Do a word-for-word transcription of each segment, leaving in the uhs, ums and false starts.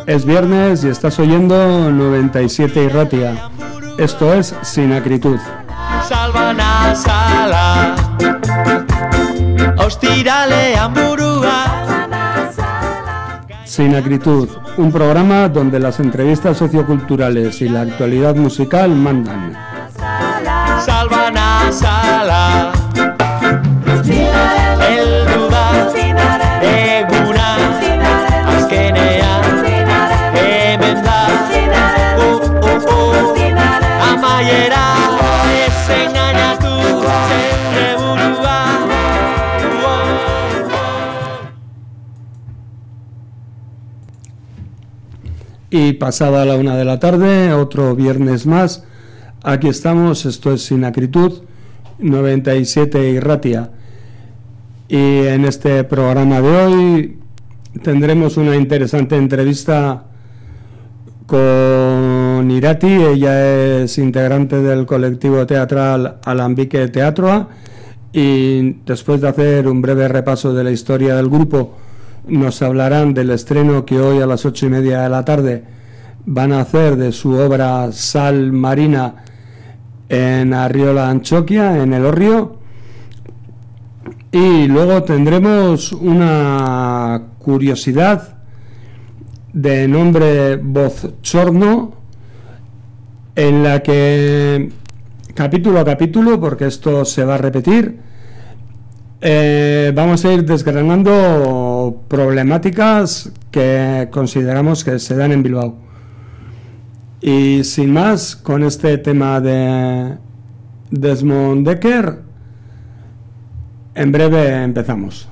Es viernes y estás oyendo noventa y siete Irratia. Esto es Sin Acritud. Salvana sala Ostiralean burua. Sin Acritud, un programa donde las entrevistas socioculturales y la actualidad musical mandan. Salvana sala Elduda Eguna Azkenea Hemen da Uh, uh, uh Amaiera Ez engainatu Zeure burua Y pasada la una de la tarde, otro viernes más, aquí estamos, esto es Sin Acritud, noventa y siete Irratia. Y en este programa de hoy tendremos una interesante entrevista con Irati. Ella es integrante del colectivo teatral Alambique Teatroa, y después de hacer un breve repaso de la historia del grupo, nos hablarán del estreno que hoy a las ocho y media de la tarde van a hacer de su obra Sal Marina en Arriola Antxokia, en Elorrio. Y luego tendremos una curiosidad de nombre Bozchorno, en la que capítulo a capítulo, porque esto se va a repetir, eh, vamos a ir desgranando problemáticas que consideramos que se dan en Bilbao. Y sin más, con este tema de Desmond Dekker, en breve empezamos.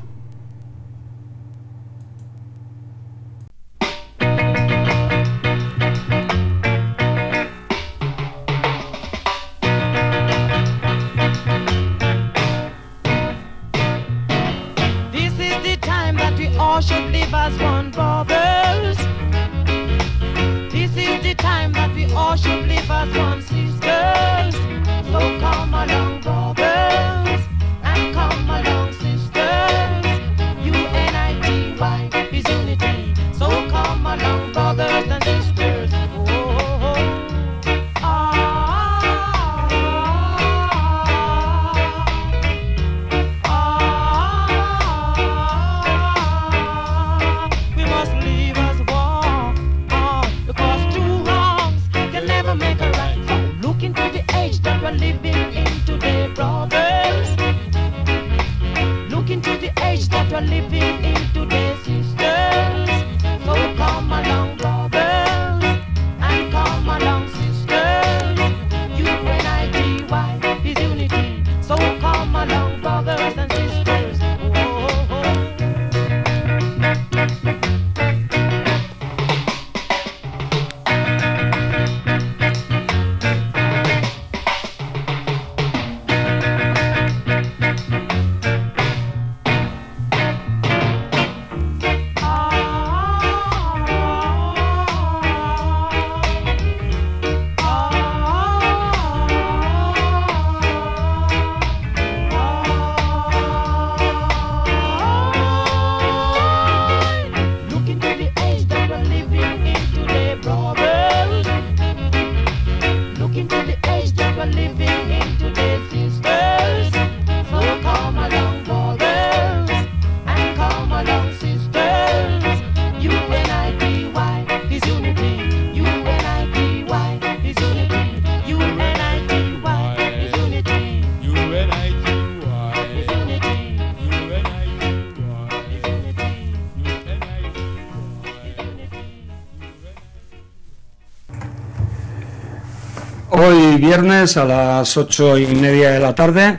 Hoy viernes a las ocho y media de la tarde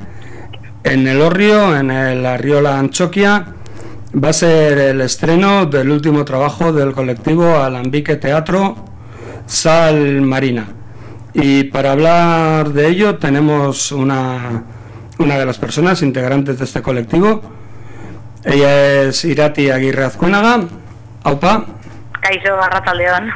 en Elorrio, en el Arriola Antxokia, va a ser el estreno del último trabajo del colectivo Alambique Teatro, Sal Marina. Y para hablar de ello tenemos una, una de las personas integrantes de este colectivo. Ella es Irati Aguirre Azcuénaga. Aupa. Kaixo, arratsaldeon.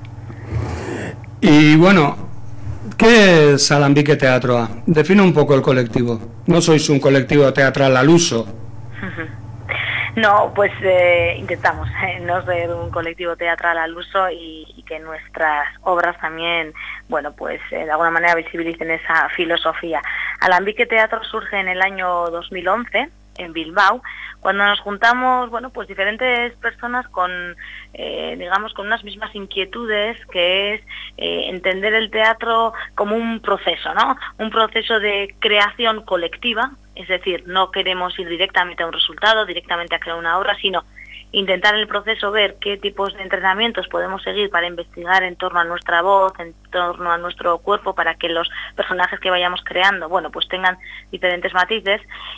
Y bueno, ¿qué es Alambique Teatroa? Define un poco el colectivo. No sois un colectivo teatral al uso. No, pues eh, intentamos eh, no ser un colectivo teatral al uso y, y que nuestras obras también, bueno, pues eh, de alguna manera visibilicen esa filosofía. Alambique Teatro surge en el año dos mil once en Bilbao, cuando nos juntamos, bueno, pues diferentes personas con, eh, digamos, con unas mismas inquietudes, que es eh, entender el teatro como un proceso, ¿no? Un proceso de creación colectiva, es decir, no queremos ir directamente a un resultado, directamente a crear una obra, sino intentar en el proceso ver qué tipos de entrenamientos podemos seguir para investigar en torno a nuestra voz, en torno a nuestro cuerpo, para que los personajes que vayamos creando, bueno, pues tengan diferentes matices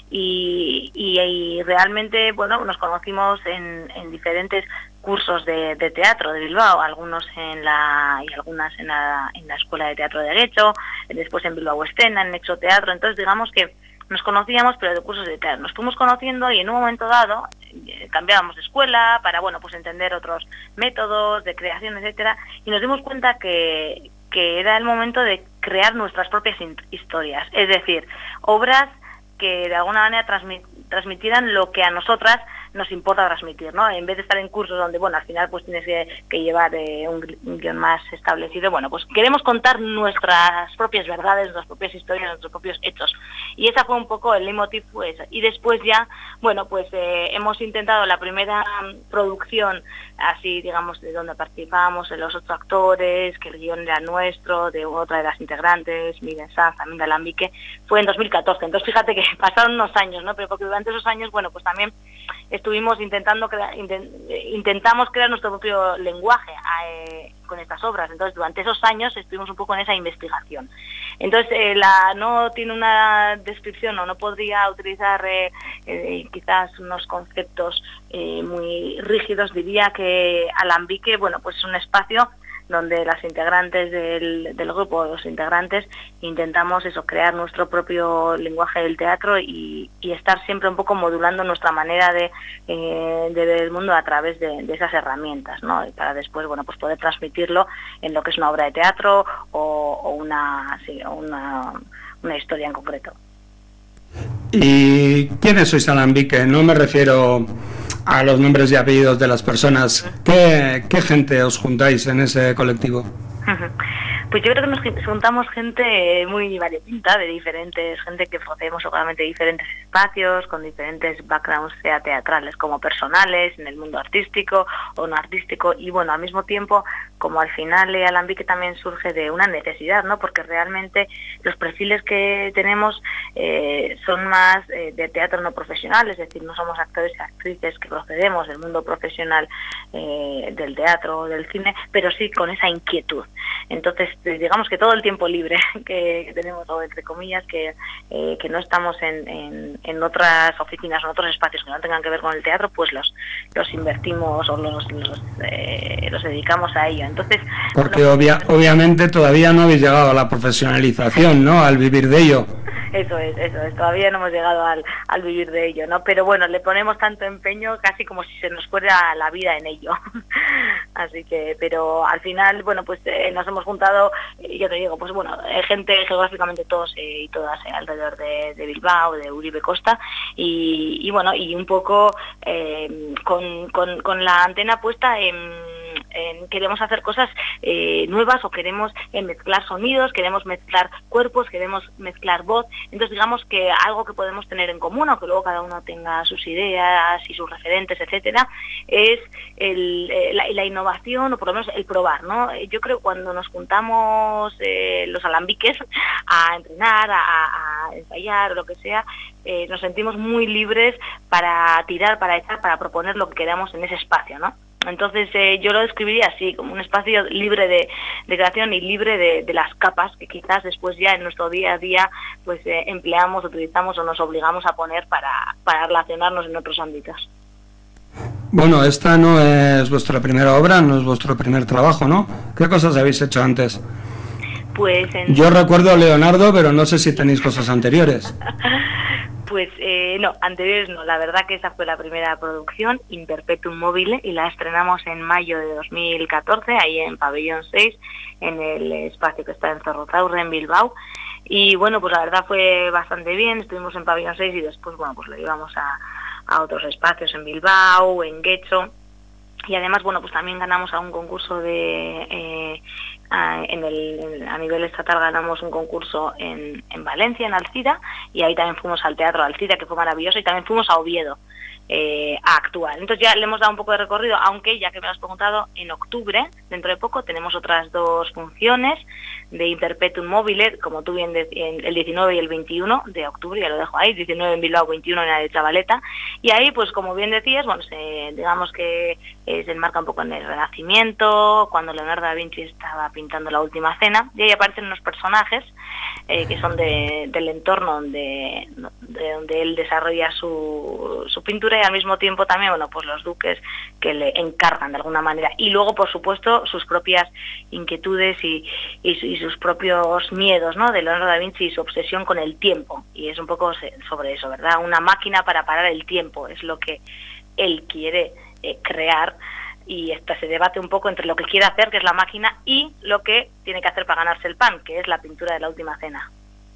y, y, y realmente, bueno, nos conocimos en, en diferentes cursos de, de teatro de Bilbao, algunos en la y algunas en la, en la Escuela de Teatro de Guecho, después en Bilbao Escena, en Nexo Teatro. Entonces digamos que nos conocíamos, pero de cursos de teatro. Nos fuimos conociendo y en un momento dado eh, cambiábamos de escuela para, bueno, pues entender otros métodos de creación, etcétera, y nos dimos cuenta que, que era el momento de crear nuestras propias historias, es decir, obras que de alguna manera transmit, transmitieran lo que a nosotras nos importa transmitir, ¿no? En vez de estar en cursos donde, bueno, al final pues tienes que, que llevar eh, un, un guión más establecido, bueno, pues queremos contar nuestras propias verdades, nuestras propias historias, nuestros propios hechos. Y esa fue un poco el leitmotiv, pues. Y después ya, bueno, pues eh, hemos intentado la primera producción, así, digamos, de donde participábamos, en los otros actores, que el guión era nuestro, de otra de las integrantes, Miguel Sanz, también de Alambique, fue en dos mil catorce. Entonces, fíjate que pasaron unos años, ¿no? Pero porque durante esos años, bueno, pues también estuvimos intentando crear, intent, intentamos crear nuestro propio lenguaje eh, con estas obras. Entonces, durante esos años estuvimos un poco en esa investigación. Entonces, eh, la no tiene una descripción o no podría utilizar eh, eh, quizás unos conceptos eh, muy rígidos. Diría que Alambique, bueno, pues es un espacio donde las integrantes del, del grupo, los integrantes, intentamos eso, crear nuestro propio lenguaje del teatro y, y estar siempre un poco modulando nuestra manera de, eh, de ver el mundo a través de, de esas herramientas, ¿no? Y para después, bueno, pues poder transmitirlo en lo que es una obra de teatro o, o una, sí, una, una historia en concreto. ¿Y quiénes sois Alambique? No me refiero a los nombres y apellidos de las personas. ¿Qué, qué gente os juntáis en ese colectivo? Pues yo creo que nos juntamos gente muy variopinta, de diferentes, gente que procedemos seguramente de diferentes espacios, con diferentes backgrounds, sea teatrales como personales, en el mundo artístico o no artístico, y bueno, al mismo tiempo, como al final eh, Alambique también surge de una necesidad, ¿no? Porque realmente los perfiles que tenemos eh, son más eh, de teatro no profesional, es decir, no somos actores y actrices que procedemos del mundo profesional eh, del teatro o del cine, pero sí con esa inquietud. Entonces, digamos que todo el tiempo libre que, que tenemos, o entre comillas, que, eh, que no estamos en, en, en otras oficinas o en otros espacios que no tengan que ver con el teatro, pues los los invertimos o los los, eh, los dedicamos a ello. Entonces, porque no, obvia, obviamente todavía no habéis llegado a la profesionalización, ¿no? Al vivir de ello. Eso es, eso es, todavía no hemos llegado al, al vivir de ello, ¿no? Pero bueno, le ponemos tanto empeño casi como si se nos fuera la vida en ello. Así que, pero al final, bueno, pues eh, nos hemos juntado, eh, yo te digo, pues bueno, eh, gente geográficamente todos eh, y todas eh, alrededor de, de Bilbao, de Uribe Costa, y, y bueno, y un poco eh, con, con, con la antena puesta en... Eh, queremos hacer cosas eh, nuevas o queremos eh, mezclar sonidos, queremos mezclar cuerpos, queremos mezclar voz. Entonces digamos que algo que podemos tener en común, aunque luego cada uno tenga sus ideas y sus referentes, etcétera, es el, eh, la, la innovación o por lo menos el probar, ¿no? Yo creo que cuando nos juntamos eh, los alambiques a entrenar, a, a ensayar o lo que sea, eh, nos sentimos muy libres para tirar, para echar, para proponer lo que queramos en ese espacio, ¿no? Entonces eh, yo lo describiría así, como un espacio libre de, de creación y libre de, de las capas que quizás después ya en nuestro día a día pues eh, empleamos, utilizamos o nos obligamos a poner para, para relacionarnos en otros ámbitos. Bueno, esta no es vuestra primera obra, no es vuestro primer trabajo, ¿no? ¿Qué cosas habéis hecho antes? Pues en... Yo recuerdo a Leonardo, pero no sé si tenéis cosas anteriores. Pues eh, no, anteriores no, la verdad que esa fue la primera producción, In Perpetuum Mobile, y la estrenamos en mayo de dos mil catorce, ahí en Pabellón seis, en el espacio que está en Zorrozaurre, en Bilbao. Y bueno, pues la verdad fue bastante bien, estuvimos en Pabellón seis y después, bueno, pues lo llevamos a, a otros espacios en Bilbao, en Getxo. Y además, bueno, pues también ganamos a un concurso de... Eh, a, en el, en, a nivel estatal ganamos un concurso en, en Valencia, en Alcira, y ahí también fuimos al Teatro Alcira, que fue maravilloso, y también fuimos a Oviedo eh, a actuar. Entonces ya le hemos dado un poco de recorrido, aunque, ya que me lo has preguntado, en octubre, dentro de poco, tenemos otras dos funciones de Imperpetuum Mobile, como tú bien decías, el diecinueve y el veintiuno de octubre, ya lo dejo ahí, diecinueve en Bilbao, veintiuno en la de Chavaleta, y ahí, pues como bien decías, bueno, se, digamos que eh, se enmarca un poco en el Renacimiento, cuando Leonardo da Vinci estaba pintando La Última Cena, y ahí aparecen unos personajes eh, que son de, del entorno donde, de donde él desarrolla su, su pintura, y al mismo tiempo también, bueno, pues los duques que le encargan de alguna manera, y luego, por supuesto, sus propias inquietudes y, y, y sus propios miedos, ¿no?, de Leonardo da Vinci y su obsesión con el tiempo, y es un poco sobre eso, ¿verdad? Una máquina para parar el tiempo, es lo que él quiere eh, crear, y esta se debate un poco entre lo que quiere hacer, que es la máquina, y lo que tiene que hacer para ganarse el pan, que es la pintura de La Última Cena.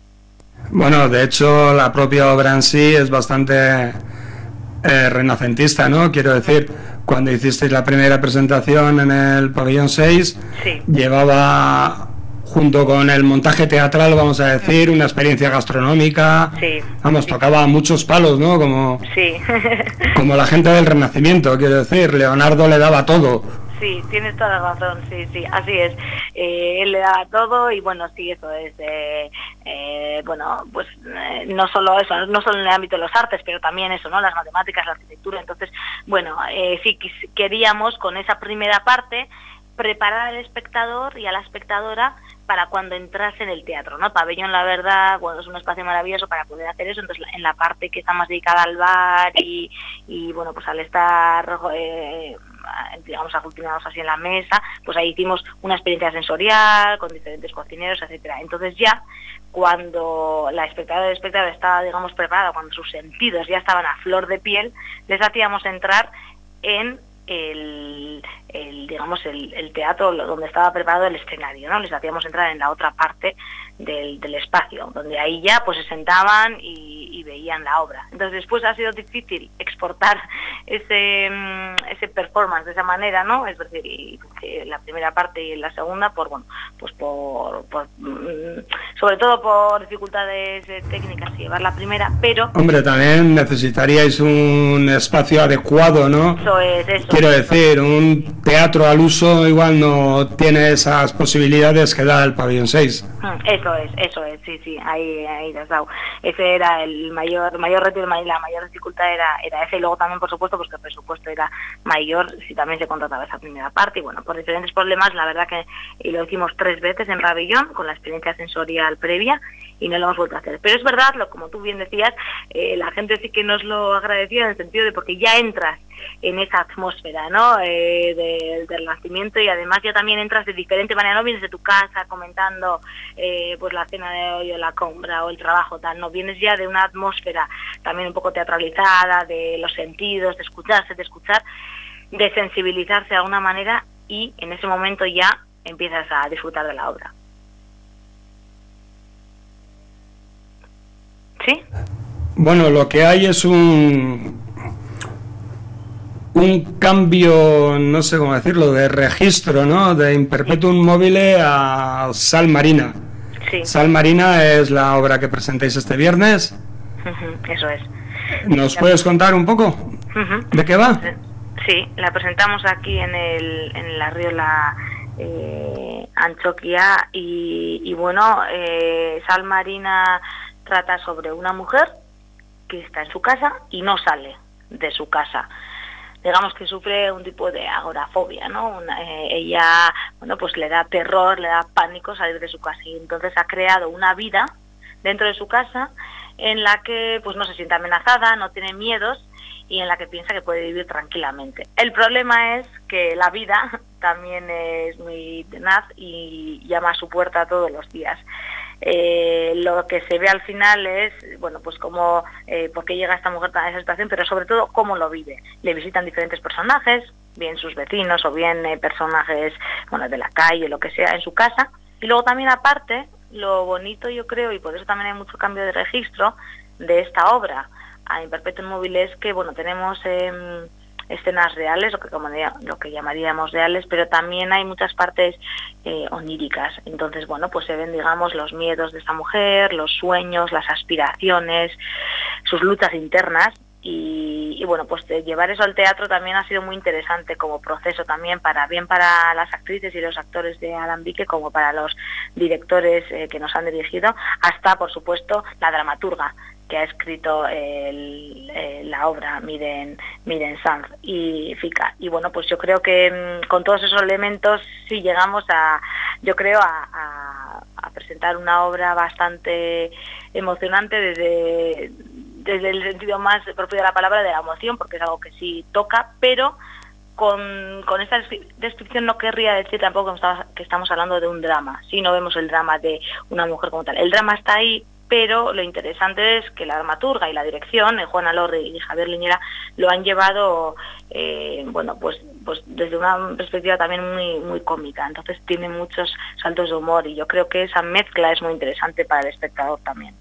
Bueno, de hecho, la propia obra en sí es bastante eh, renacentista, ¿no? Quiero decir, cuando hicisteis la primera presentación en el pabellón seis, sí. llevaba, junto con el montaje teatral, vamos a decir, una experiencia gastronómica, sí. vamos, sí. tocaba muchos palos, ¿no? Como, sí. como la gente del Renacimiento, quiero decir, Leonardo le daba todo. Sí, tienes toda la razón, sí, sí, así es. Eh, él le daba todo y bueno, sí, eso es, eh, eh, bueno, pues eh, no solo eso, no solo en el ámbito de los artes, pero también eso, ¿no? Las matemáticas, la arquitectura. Entonces, bueno, eh, sí queríamos con esa primera parte preparar al espectador y a la espectadora para cuando entrase en el teatro, ¿no? Pabellón, la verdad, bueno, es un espacio maravilloso para poder hacer eso. Entonces, en la parte que está más dedicada al bar y, y bueno, pues al estar, eh, digamos, aglutinados así en la mesa, pues ahí hicimos una experiencia sensorial con diferentes cocineros, etcétera. Entonces ya, cuando la espectadora y el espectador estaba, digamos, preparada, cuando sus sentidos ya estaban a flor de piel, les hacíamos entrar en el, el digamos el, el teatro donde estaba preparado el escenario, ¿no? Les hacíamos entrar en la otra parte del, del espacio, donde ahí ya pues se sentaban y, y veían la obra. Entonces después ha sido difícil exportar ese ese performance de esa manera, ¿no? Es decir, y, y la primera parte y la segunda por bueno pues por, por sobre todo por dificultades técnicas y llevar la primera, pero hombre, también necesitaríais un espacio adecuado, ¿no? Eso es, eso. Quiero decir, un teatro al uso igual no tiene esas posibilidades que da el pabellón seis. Eso es, eso es, sí, sí, ahí, ahí te has dado. Ese era el mayor mayor reto y la mayor dificultad era, era ese, y luego también, por supuesto, pues que el presupuesto era mayor si también se contrataba esa primera parte, y bueno, por diferentes problemas, la verdad que y lo hicimos tres veces en pabellón, con la experiencia sensorial previa, y no lo hemos vuelto a hacer. Pero es verdad, lo, como tú bien decías, eh, la gente sí que nos lo agradecía en el sentido de porque ya entras en esa atmósfera, ¿no? Eh, de, del nacimiento, y además ya también entras de diferente manera, no vienes de tu casa comentando eh, pues la cena de hoy o la compra o el trabajo, tal, no, vienes ya de una atmósfera también un poco teatralizada, de los sentidos, de escucharse, de escuchar, de sensibilizarse de alguna manera, y en ese momento ya empiezas a disfrutar de la obra. ¿Sí? Bueno, lo que hay es un un cambio, no sé cómo decirlo, de registro, ¿no? De Imperpetuum Mobile a Sal Marina. Sí. Sal Marina es la obra que presentáis este viernes. Uh-huh, eso es. ¿Nos la... puedes contar un poco uh-huh. de qué va? Sí, la presentamos aquí en el en la Riola eh, Antxokia y, y bueno, eh, Sal Marina trata sobre una mujer que está en su casa y no sale de su casa. Digamos que sufre un tipo de agorafobia, ¿no? Una, eh, ella, bueno, pues le da terror, le da pánico salir de su casa, y entonces ha creado una vida dentro de su casa en la que pues no se siente amenazada, no tiene miedos y en la que piensa que puede vivir tranquilamente. El problema es que la vida también es muy tenaz y llama a su puerta todos los días. Eh, lo que se ve al final es, bueno, pues cómo, eh, por qué llega esta mujer a esa situación, pero sobre todo cómo lo vive. Le visitan diferentes personajes, bien sus vecinos o bien eh, personajes, bueno, de la calle, lo que sea, en su casa. Y luego también aparte, lo bonito yo creo, y por eso también hay mucho cambio de registro de esta obra a In Perpetuum Mobile es que, bueno, tenemos eh, escenas reales, lo que, como, lo que llamaríamos reales, pero también hay muchas partes eh, oníricas. Entonces, bueno, pues se ven, digamos, los miedos de esta mujer, los sueños, las aspiraciones, sus luchas internas. Y, y bueno, pues de llevar eso al teatro también ha sido muy interesante como proceso también, para bien para las actrices y los actores de Alambique, como para los directores eh, que nos han dirigido, hasta, por supuesto, la dramaturga que ha escrito el, eh, la obra, Miren, Miren Sanz y Fica. Y bueno, pues yo creo que mmm, con todos esos elementos sí llegamos a, yo creo, a, a, a presentar una obra bastante emocionante desde, desde el sentido más propio de la palabra, de la emoción, porque es algo que sí toca, pero con, con esta descripción no querría decir tampoco que estamos, que estamos hablando de un drama. Sí, no vemos el drama de una mujer como tal. El drama está ahí, pero lo interesante es que la dramaturga y la dirección, eh, Juana Lorre y Javier Liñera, lo han llevado, eh, bueno, pues, pues desde una perspectiva también muy, muy cómica. Entonces tiene muchos saltos de humor y yo creo que esa mezcla es muy interesante para el espectador también.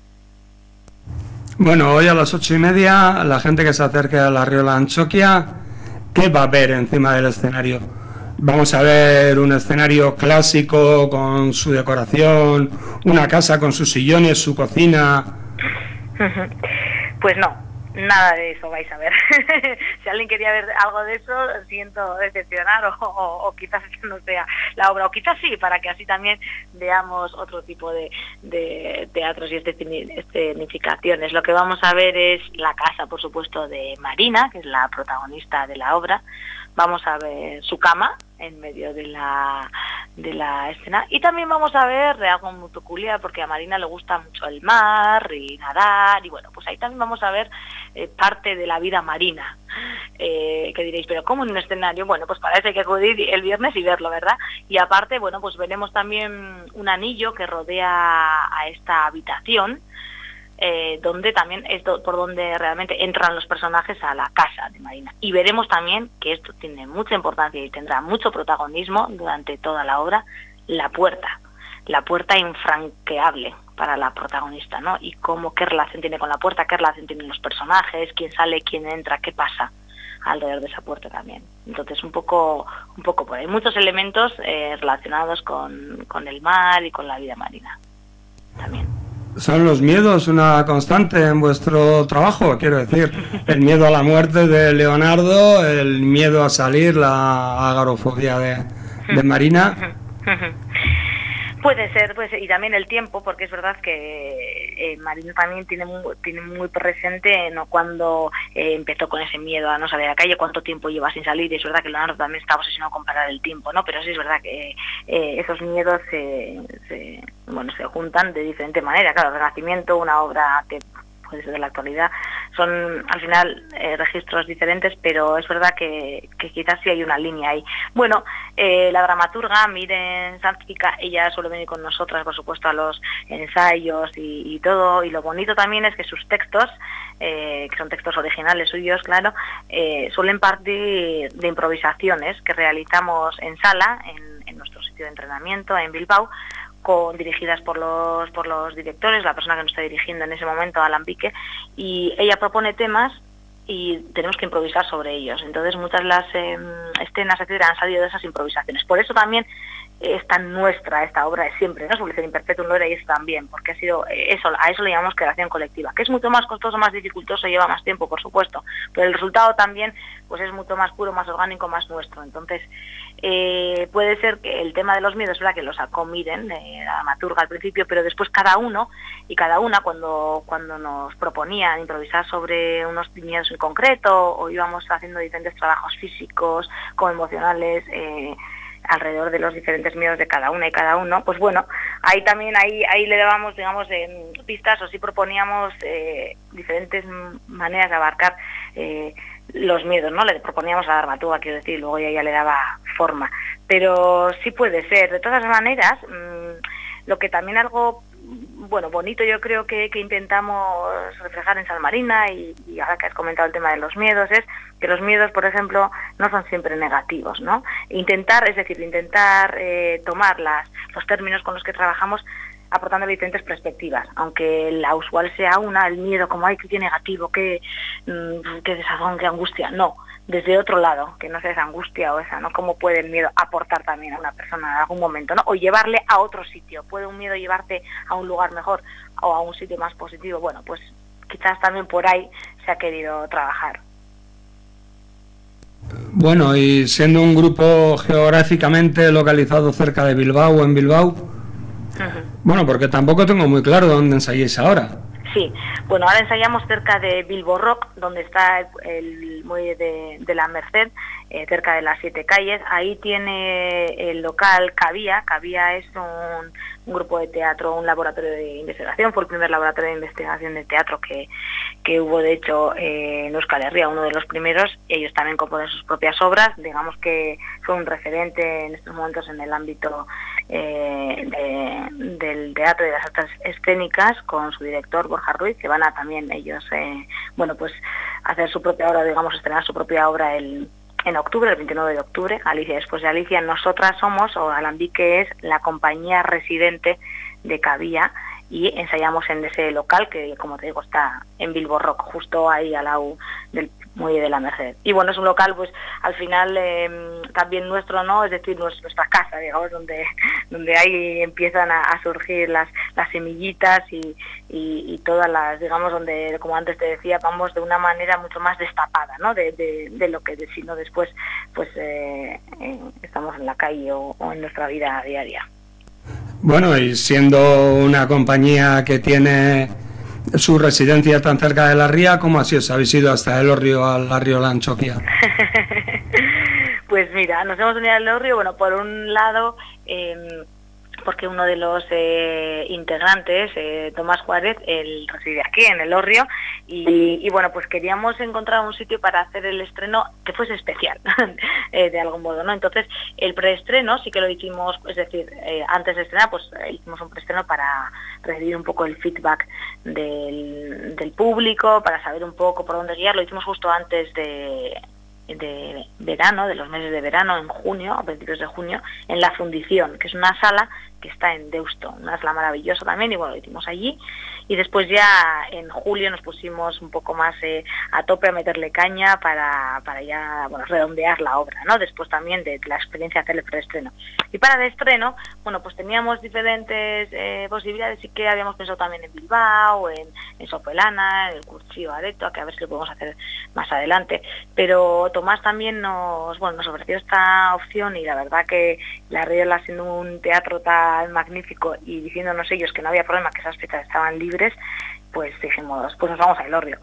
Bueno, hoy a las ocho y media, la gente que se acerque a la Riola Antxokia, ¿qué va a ver encima del escenario? Vamos a ver un escenario clásico con su decoración, una casa con sus sillones, su cocina. Pues no, nada de eso vais a ver. Si alguien quería ver algo de eso, siento decepcionar, o, o, o quizás no sea la obra, o quizás sí, para que así también veamos otro tipo de, de teatros y escenificaciones. Lo que vamos a ver es la casa, por supuesto, de Marina, que es la protagonista de la obra. Vamos a ver su cama en medio de la de la escena, y también vamos a ver algo muy peculiar, porque a Marina le gusta mucho el mar y nadar, y bueno, pues ahí también vamos a ver eh, parte de la vida marina, eh, que diréis, pero ¿cómo en un escenario? Bueno, pues para eso hay que acudir el viernes y verlo, ¿verdad? Y aparte, bueno, pues veremos también un anillo que rodea a esta habitación, Eh, donde también es do, por donde realmente entran los personajes a la casa de Marina. Y veremos también, que esto tiene mucha importancia y tendrá mucho protagonismo durante toda la obra, la puerta, la puerta infranqueable para la protagonista, ¿no? Y cómo, qué relación tiene con la puerta, qué relación tienen los personajes, quién sale, quién entra, qué pasa alrededor de esa puerta también. Entonces un poco, un poco por ahí, muchos elementos eh, relacionados con, con el mar y con la vida marina también. ¿Son los miedos una constante en vuestro trabajo? Quiero decir, el miedo a la muerte de Leonardo, el miedo a salir, la agorafobia de, de Marina. Puede ser, puede ser, y también el tiempo, porque es verdad que eh, Marina también tiene muy, tiene muy presente, ¿no?, cuando eh, empezó con ese miedo a no salir a la calle, cuánto tiempo lleva sin salir, y es verdad que Leonardo también está obsesionado con parar el tiempo, ¿no? Pero sí es verdad que eh, esos miedos se, se, bueno, se juntan de diferente manera. Claro, el Renacimiento, una obra que puede ser de la actualidad, son al final eh, registros diferentes, pero es verdad que, que quizás sí hay una línea ahí. Bueno, eh, la dramaturga Miren Sanz Fica, ella suele venir con nosotras, por supuesto, a los ensayos y, y todo, y lo bonito también es que sus textos, eh, que son textos originales suyos, claro, eh, suelen partir de improvisaciones que realizamos en sala, en, en nuestro sitio de entrenamiento en Bilbao, con dirigidas por los por los directores, la persona que nos está dirigiendo en ese momento, Alambique, y ella propone temas y tenemos que improvisar sobre ellos. Entonces muchas de las eh, escenas, etcétera, han salido de esas improvisaciones. Por eso también es tan nuestra esta obra de siempre, ¿no? Sobre In Perpetuum lo era, y eso también, porque ha sido eso, a eso le llamamos creación colectiva, que es mucho más costoso, más dificultoso, lleva más tiempo, por supuesto, pero el resultado también pues es mucho más puro, más orgánico, más nuestro. Entonces eh, puede ser que el tema de los miedos, ¿verdad?, que lo sacó Miren, eh, la dramaturga al principio, pero después cada uno y cada una cuando cuando nos proponían improvisar sobre unos miedos en concreto, o íbamos haciendo diferentes trabajos físicos como emocionales, eh, alrededor de los diferentes miedos de cada una y cada uno, pues bueno, ahí también ahí ahí le dábamos, digamos, eh, pistas, o sí proponíamos eh, diferentes maneras de abarcar eh, los miedos, ¿no? Le proponíamos a la dramaturga, quiero decir, luego ella ya le daba forma, pero sí puede ser. De todas maneras, mmm, lo que también algo bueno, bonito yo creo que, que intentamos reflejar en San Marina, y, y ahora que has comentado el tema de los miedos, es que los miedos, por ejemplo, no son siempre negativos, ¿no? Intentar, es decir, intentar eh, tomar las, los términos con los que trabajamos aportando diferentes perspectivas, aunque la usual sea una, el miedo como, ay, qué negativo, qué, qué desazón, qué angustia, no, desde otro lado, que no sea esa angustia o esa, ¿no? Cómo puede el miedo aportar también a una persona en algún momento, ¿no? O llevarle a otro sitio, puede un miedo llevarte a un lugar mejor o a un sitio más positivo, bueno, pues quizás también por ahí se ha querido trabajar. Bueno, y siendo un grupo geográficamente localizado cerca de Bilbao o en Bilbao, uh-huh. Bueno, porque tampoco tengo muy claro dónde ensayáis ahora. Sí, bueno, ahora ensayamos cerca de Bilbo Rock, donde está el, el muelle de, de la Merced, eh, cerca de las siete calles. Ahí tiene el local Cabía. Cabía es un, un grupo de teatro, un laboratorio de investigación, fue el primer laboratorio de investigación de teatro que, que hubo, de hecho, eh, en Euskal Herria, uno de los primeros. Ellos también componen sus propias obras, digamos que fue un referente en estos momentos en el ámbito eh, de, del teatro y de las artes escénicas, con su director Borja Ruiz, que van a también ellos, eh, bueno, pues hacer su propia obra, digamos, estrenar su propia obra el en octubre, el veintinueve de octubre, Alicia después de Alicia. Nosotras somos, o Alambique es la compañía residente de Cabía, y ensayamos en ese local que, como te digo, está en Bilbo Rock, justo ahí al lado del muelle de la Merced. Y bueno, es un local, pues al final eh, también nuestro, ¿no? Es decir, nuestra casa, digamos, donde donde ahí empiezan a, a surgir las las semillitas y, y, y todas las, digamos, donde, como antes te decía, vamos de una manera mucho más destapada, ¿no? De, de, de lo que si no después, pues eh, eh, estamos en la calle o, o en nuestra vida diaria. Bueno, y siendo una compañía que tiene su residencia tan cerca de la ría, ¿cómo así os habéis ido hasta el Elorrio, al barrio La Anchoquia? Pues mira, nos hemos venido al Elorrio, bueno, por un lado, eh, porque uno de los eh, integrantes, eh, Tomás Juárez, él reside aquí en el Elorrio, y, y bueno, pues queríamos encontrar un sitio para hacer el estreno que fuese especial, eh, de algún modo, ¿no? Entonces, el preestreno sí que lo hicimos, es decir, eh, antes de estrenar, pues eh, hicimos un preestreno para recibir un poco el feedback del, del público, para saber un poco por dónde guiar. Lo hicimos justo antes de... de verano, de los meses de verano, en junio, a principios de junio, en La Fundición, que es una sala que está en Deusto, una sala maravillosa también, y bueno, lo hicimos allí. Y después ya en julio nos pusimos un poco más eh, a tope a meterle caña para, para ya, bueno, redondear la obra, ¿no? Después también de la experiencia de hacer el preestreno. Y para el estreno, bueno, pues teníamos diferentes eh, posibilidades, sí que habíamos pensado también en Bilbao, en, en Sopelana, en el Cursillo Areto, que a ver si lo podemos hacer más adelante. Pero Tomás también nos, bueno, nos ofreció esta opción, y la verdad que La Riola, siendo un teatro tan magnífico y diciéndonos ellos que no había problema, que esas fechas estaban libres, pues dijimos, pues nos vamos a Elorrio.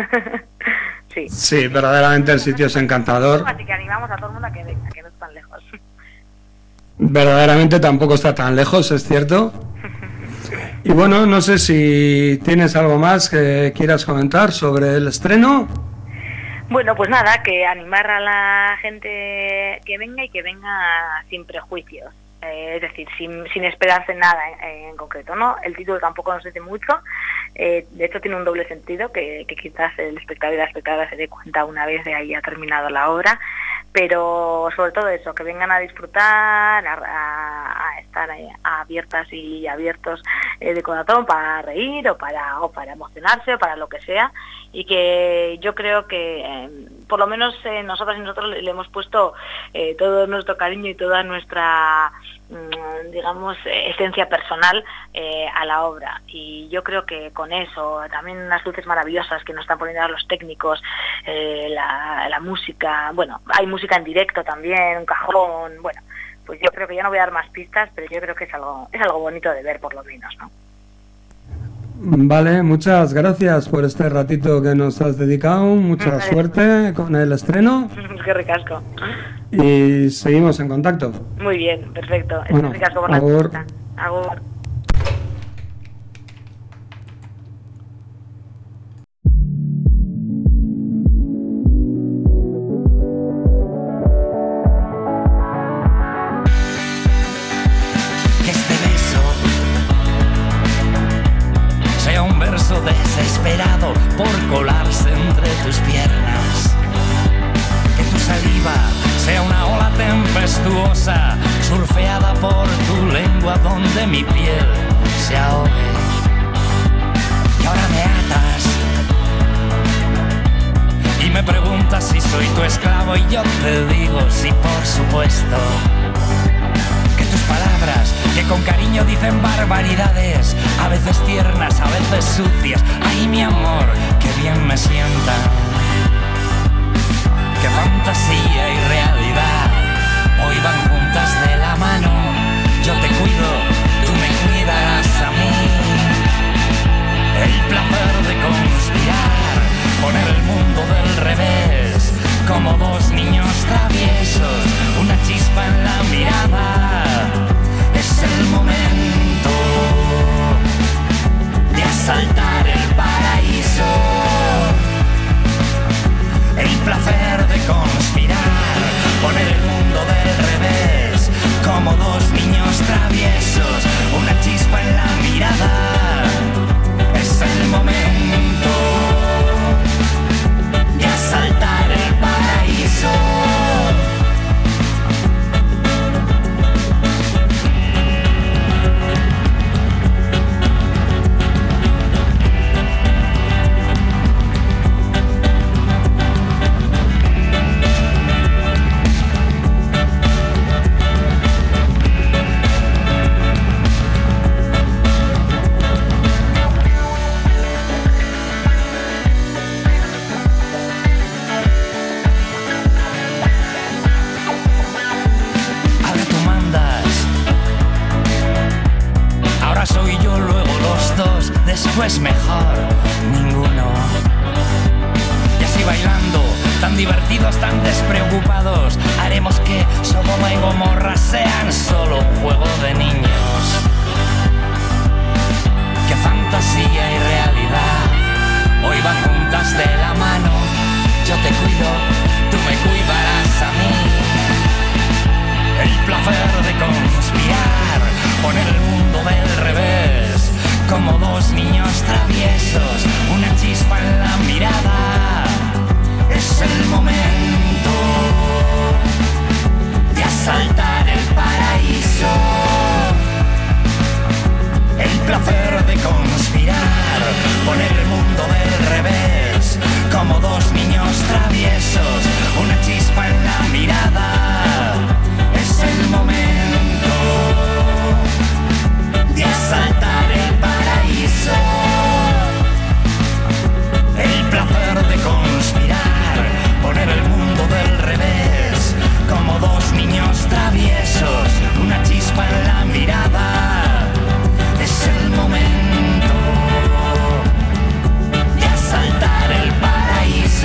Sí. Sí, verdaderamente el sitio es encantador. Así que animamos a todo el mundo a que venga, que no es tan lejos. Verdaderamente tampoco está tan lejos, es cierto. Y bueno, no sé si tienes algo más que quieras comentar sobre el estreno. Bueno, pues nada, que animar a la gente que venga y que venga sin prejuicios. Eh, es decir, sin, sin esperarse nada en, en concreto, ¿no? El título tampoco nos dice mucho, eh, de hecho tiene un doble sentido que, que quizás el espectador y la espectadora se dé cuenta una vez de ahí ha terminado la obra, pero sobre todo eso, que vengan a disfrutar, a, a, a estar ahí, abiertas y abiertos eh, de corazón para reír o para, o para emocionarse o para lo que sea, y que yo creo que eh, por lo menos eh, nosotras y nosotros le, le hemos puesto eh, todo nuestro cariño y toda nuestra, mm, digamos, eh, esencia personal eh, a la obra, y yo creo que con eso, también unas luces maravillosas que nos están poniendo a los técnicos, eh, la, la música, bueno, hay música en directo también, un cajón, bueno, pues yo creo que ya no voy a dar más pistas, pero yo creo que es algo, es algo bonito de ver, por lo menos, ¿no? Vale, muchas gracias por este ratito que nos has dedicado, mucha vale. Suerte con el estreno. Qué ricasco. Y seguimos en contacto. Muy bien, perfecto. Bueno, es ricasco por la agur. Agur. Desesperado por colarse entre tus piernas, que tu saliva sea una ola tempestuosa surfeada por tu lengua, donde mi piel se se ahogue. Y ahora me atas y me preguntas si soy tu esclavo, y yo te digo sí, por supuesto. Que tus palabras, que con cariño dicen barbaridades, a veces tiernas, a veces sucias, ay mi amor, que bien me sientan. Que fantasía y realidad hoy van juntas de la mano. Yo te cuido, tú me cuidarás a mí. El placer de conspirar, poner el mundo del revés, como dos niños traviesos, una chispa en la mirada. Es el momento de asaltar el paraíso. El placer de conspirar, poner el mundo del revés, como dos niños traviesos, una chispa en la mirada. Es el momento de asaltar el paraíso. Después mejor, ninguno. Y así bailando, tan divertidos, tan despreocupados, haremos que Sodoma y Gomorra sean solo un juego de niños. Que fantasía y realidad hoy van juntas de la mano. Yo te cuido, tú me cuidarás a mí. El placer de conspirar, poner el mundo del revés, como dos niños traviesos, una chispa en la mirada. Es el momento de asaltar el paraíso. El placer de conspirar, poner el mundo del revés, como dos niños traviesos, una chispa en la mirada. Es el momento de asaltar el paraíso. El placer de conspirar, poner el mundo del revés, como dos niños traviesos, una chispa en la mirada. Es el momento de asaltar el paraíso.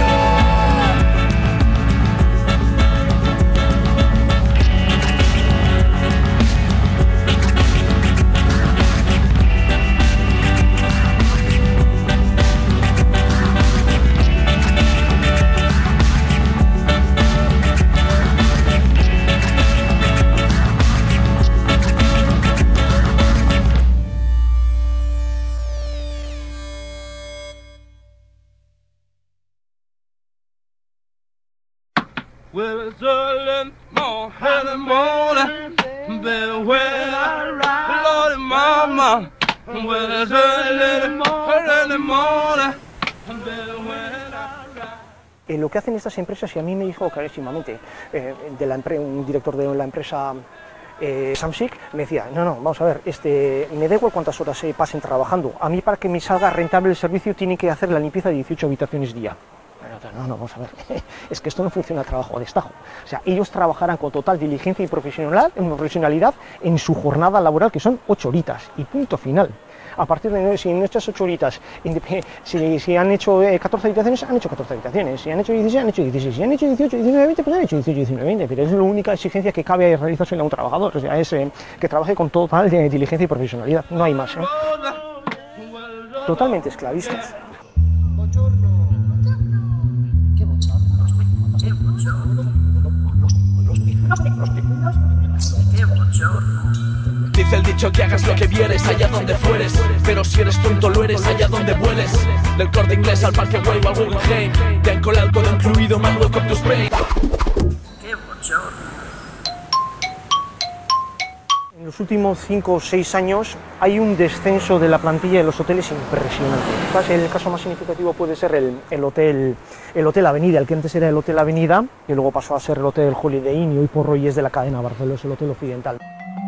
Well, it's early morning, early morning, baby, when I ride, Lordy mama. Well, it's early morning, early morning, baby, when I ride. Eh, lo que hacen estas empresas, y a mí me dijo clarísimamente, eh, de la empre un director de la empresa eh, Samsic, me decía, no, no, vamos a ver, este, me da igual cuántas horas se pasen trabajando, a mí para que me salga rentable el servicio tiene que hacer la limpieza de dieciocho habitaciones día. No, no, vamos a ver, es que esto no funciona a trabajo a destajo. O sea, ellos trabajarán con total diligencia y profesionalidad en su jornada laboral, que son ocho horitas, y punto final. A partir de si en estas ocho horitas, si, si han hecho catorce habitaciones, han hecho catorce habitaciones, si han hecho dieciséis, han hecho dieciséis, si han hecho dieciocho, diecinueve, veinte, pues han hecho dieciocho, diecinueve, veinte, pero es la única exigencia que cabe realizarse a un trabajador, o sea, es eh, que trabaje con total diligencia y profesionalidad, no hay más, ¿eh? Totalmente esclavistas. Dice el dicho que hagas lo que vieres allá donde fueres, pero si eres tonto lo eres allá donde vueles. Del Corte Inglés al Parque Güell o al Guggenheim, te han colado todo incluido, man, welcome to Spain. En los últimos cinco o seis años hay un descenso de la plantilla de los hoteles impresionante. Quizás el caso más significativo puede ser el, el, hotel, el Hotel Avenida, el que antes era el Hotel Avenida, que luego pasó a ser el Hotel Holiday Inn y hoy por hoy es de la cadena Barceló, es el Hotel Occidental.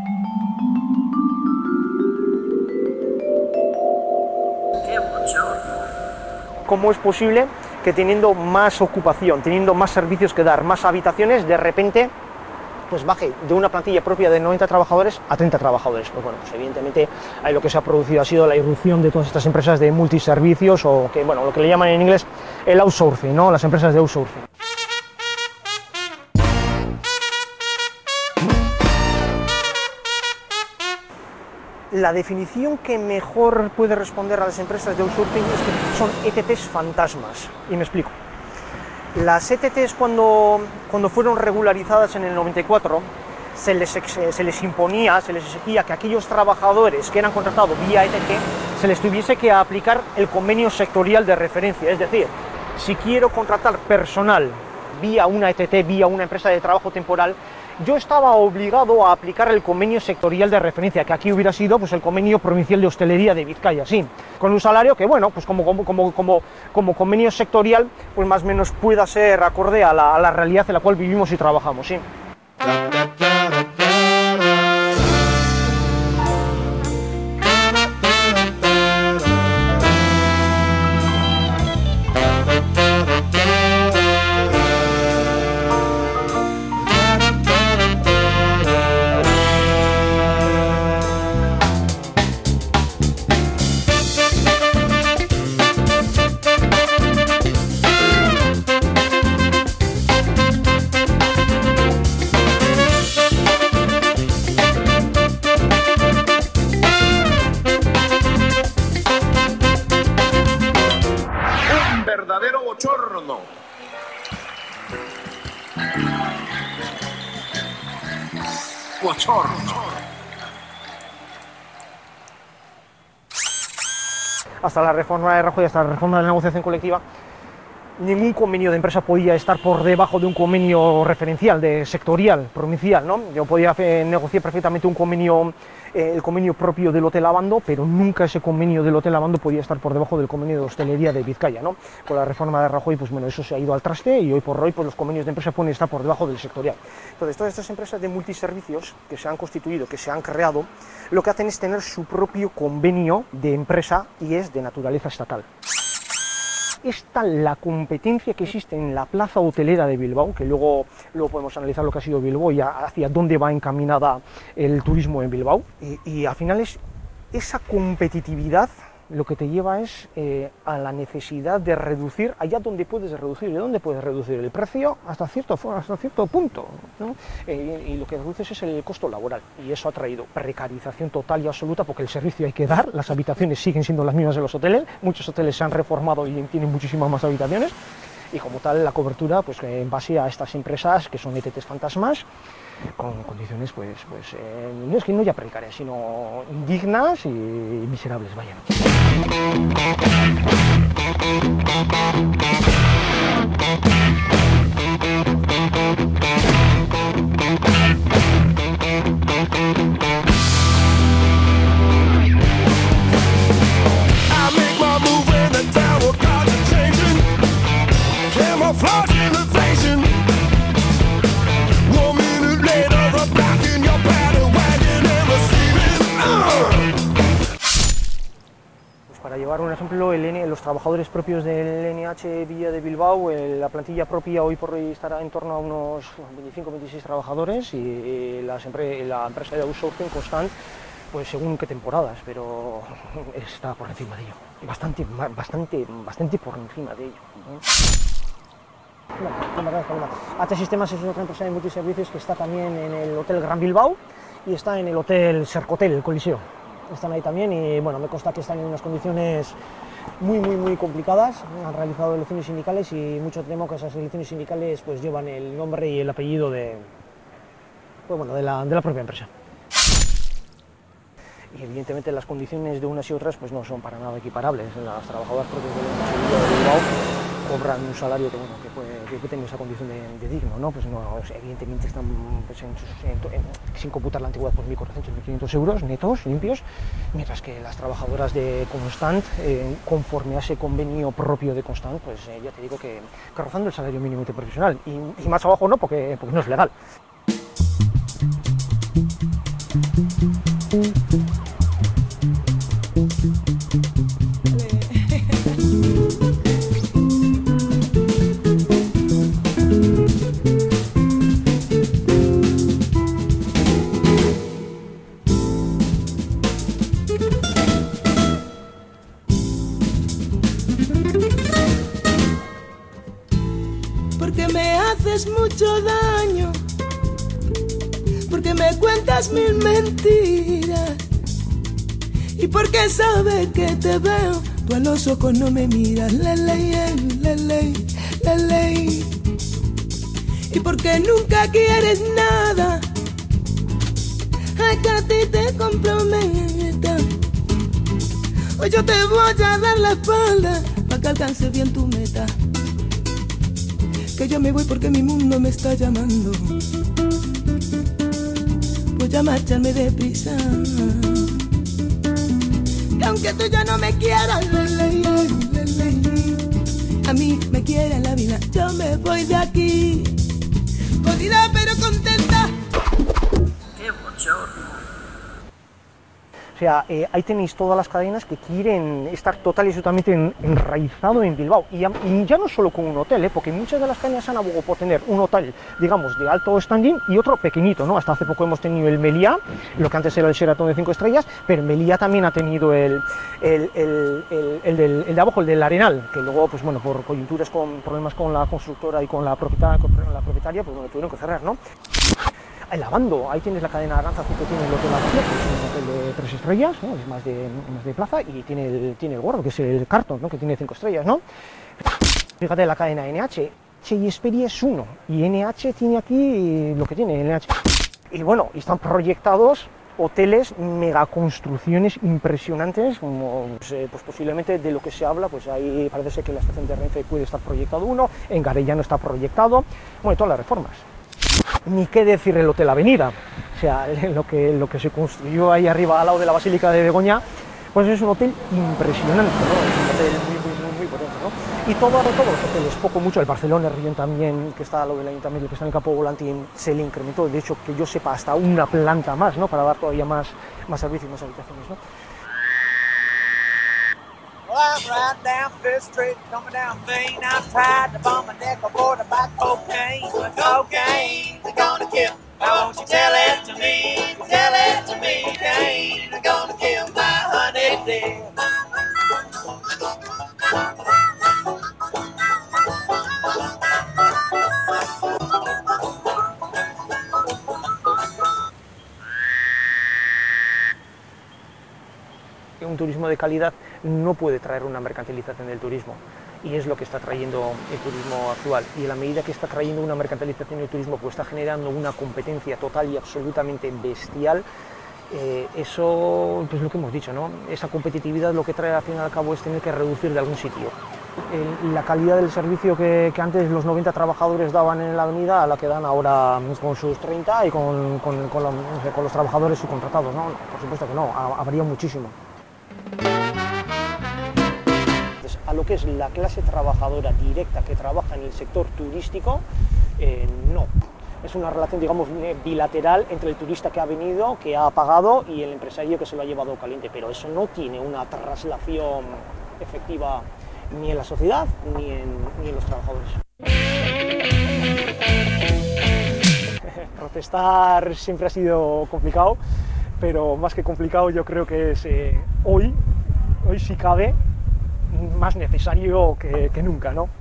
¿Cómo es posible que teniendo más ocupación, teniendo más servicios que dar, más habitaciones, de repente pues baje de una plantilla propia de noventa trabajadores a treinta trabajadores? Pues bueno, pues evidentemente ahí lo que se ha producido ha sido la irrupción de todas estas empresas de multiservicios, o que, bueno, lo que le llaman en inglés el outsourcing, ¿no? Las empresas de outsourcing. La definición que mejor puede responder a las empresas de outsourcing es que son E T Ts fantasmas, y me explico. Las E T Ts, cuando, cuando fueron regularizadas en el noventa y cuatro, se les, se les imponía, se les exigía que aquellos trabajadores que eran contratados vía E T T se les tuviese que aplicar el convenio sectorial de referencia. Es decir, si quiero contratar personal vía una E T T, vía una empresa de trabajo temporal, yo estaba obligado a aplicar el convenio sectorial de referencia, que aquí hubiera sido pues el convenio provincial de hostelería de Vizcaya, sí, con un salario que, bueno, pues como, como, como, como, como convenio sectorial, pues más o menos pueda ser acorde a la, a la realidad en la cual vivimos y trabajamos, sí. Hasta la reforma de Rajoy, hasta la reforma de la negociación colectiva, ningún convenio de empresa podía estar por debajo de un convenio referencial, de sectorial, provincial, ¿no? Yo podía hacer, negociar perfectamente un convenio, eh, el convenio propio del Hotel Abando, pero nunca ese convenio del Hotel Abando podía estar por debajo del convenio de hostelería de Vizcaya, ¿no? Con la reforma de Rajoy, pues bueno, eso se ha ido al traste y hoy por hoy pues los convenios de empresa pueden estar por debajo del sectorial. Entonces, todas estas empresas de multiservicios que se han constituido, que se han creado, lo que hacen es tener su propio convenio de empresa y es de naturaleza estatal. Es tal la competencia que existe en la plaza hotelera de Bilbao, que luego, luego podemos analizar lo que ha sido Bilbao y hacia dónde va encaminada el turismo en Bilbao, y, y al final es esa competitividad lo que te lleva es eh, a la necesidad de reducir allá donde puedes reducir. ¿De dónde puedes reducir? El precio hasta cierto, hasta cierto punto, ¿no? Eh, y lo que reduces es el costo laboral, y eso ha traído precarización total y absoluta, porque el servicio hay que dar, las habitaciones siguen siendo las mismas de los hoteles, muchos hoteles se han reformado y tienen muchísimas más habitaciones, y como tal la cobertura pues en base a estas empresas que son E T Ts fantasmas, con condiciones pues, pues eh, no es que no ya precarias, sino indignas y miserables, vaya. Para llevar un ejemplo, el N, los trabajadores propios del N H Villa de Bilbao, el, la plantilla propia hoy por hoy estará en torno a unos veinticinco o veintiséis trabajadores, y, y las empre, la empresa de outsourcing Constant, pues según qué temporadas, pero está por encima de ello, bastante, bastante, bastante por encima de ello, ¿no? A T Sistemas es otra empresa de multiservicios que está también en el Hotel Gran Bilbao y está en el Hotel Sercotel, el Coliseo. Están ahí también y bueno, me consta que están en unas condiciones muy muy muy complicadas. Han realizado elecciones sindicales y mucho temo que esas elecciones sindicales pues llevan el nombre y el apellido de, pues, bueno, de, la, de la propia empresa. Y evidentemente las condiciones de unas y otras pues no son para nada equiparables. Las trabajadoras propias de la Bilbao cobran un salario que, bueno, que puede, que puede tener esa condición de, de digno, ¿no? Pues no, o sea, evidentemente están pues, en, en, en, sin computar la antigüedad, pues mil cuatrocientos, mil quinientos euros netos, limpios, mientras que las trabajadoras de Constant, eh, conforme a ese convenio propio de Constant, pues eh, ya te digo que, que rozando el salario mínimo interprofesional, y, y más abajo no, porque, porque no es legal. Porque me haces mucho daño, porque me cuentas mil mentiras, y porque sabes que te veo, tú a los ojos no me miras, la ley, la ley, la ley, y porque nunca quieres nada, ay que a ti te comprometa, hoy yo te voy a dar la espalda, para que alcance bien tu meta. Que yo me voy porque mi mundo me está llamando. Voy a marcharme deprisa. Que aunque tú ya no me quieras, le, le, le, le, a mí me quiere la vida. Yo me voy de aquí, jodida pero contenta. Qué bochorno. O sea, eh, ahí tenéis todas las cadenas que quieren estar total y absolutamente en, enraizado en Bilbao. Y ya, y ya no solo con un hotel, ¿eh? Porque muchas de las cadenas han abogado por tener un hotel, digamos, de alto standing y otro pequeñito, ¿no? Hasta hace poco hemos tenido el Meliá, lo que antes era el Sheraton de cinco estrellas, pero Meliá también ha tenido el, el, el, el, el, del, el de abajo, el del Arenal, que luego, pues bueno, por coyunturas, con problemas con la constructora y con la propietaria, con la propietaria pues bueno, tuvieron que cerrar, ¿no? El Lavando, ahí tienes la cadena Aranza, que tiene el Hotel Arcía, que es un hotel de tres estrellas, ¿no? Es más de, más de plaza, y tiene el, tiene el Gordo, que es el Carton, ¿no? Que tiene cinco estrellas, ¿no? Fíjate la cadena N H, H y Xperia es uno, y N H tiene aquí lo que tiene N H. Y bueno, están proyectados hoteles, megaconstrucciones impresionantes, como pues, eh, pues posiblemente de lo que se habla, pues ahí parece ser que la estación de Renfe puede estar proyectado uno, en Garellano está proyectado, bueno, todas las reformas. Ni qué decir el Hotel Avenida, o sea, lo que, lo que se construyó ahí arriba al lado de la Basílica de Begoña, pues es un hotel impresionante, ¿no? Es un hotel muy, muy, muy, muy potente, ¿no? Y todo, todos los hoteles, poco mucho, el Barcelona Rion también, que está al lado del Ayuntamiento, que está en el Campo Volantín, se le incrementó, de hecho, que yo sepa, hasta una planta más, ¿no? Para dar todavía más, más servicios, más habitaciones, ¿no? Well, I'm riding down Fifth Street, coming down Main. I'm tired to bum my neck aboard to buy cocaine. Cocaine, they're gonna kill. Why won't you tell it to me? Tell it to me, Kane. They're gonna kill my honey dear. Un turismo de calidad no puede traer una mercantilización del turismo, y es lo que está trayendo el turismo actual, y en la medida que está trayendo una mercantilización del turismo, pues está generando una competencia total y absolutamente bestial. Eh, eso, pues lo que hemos dicho, ¿no? Esa competitividad lo que trae al fin y al cabo es tener que reducir de algún sitio. El, la calidad del servicio que, que antes los noventa trabajadores daban en la avenida a la que dan ahora con sus treinta y con, con, con, la, no sé, con los trabajadores subcontratados, ¿no? Por supuesto que no, habría muchísimo. A lo que es la clase trabajadora directa que trabaja en el sector turístico, eh, no. Es una relación, digamos, bilateral entre el turista que ha venido, que ha pagado, y el empresario que se lo ha llevado caliente, pero eso no tiene una traslación efectiva ni en la sociedad ni en, ni en los trabajadores. Protestar siempre ha sido complicado, pero más que complicado yo creo que es eh, hoy, hoy si cabe, más necesario que, que nunca, ¿no?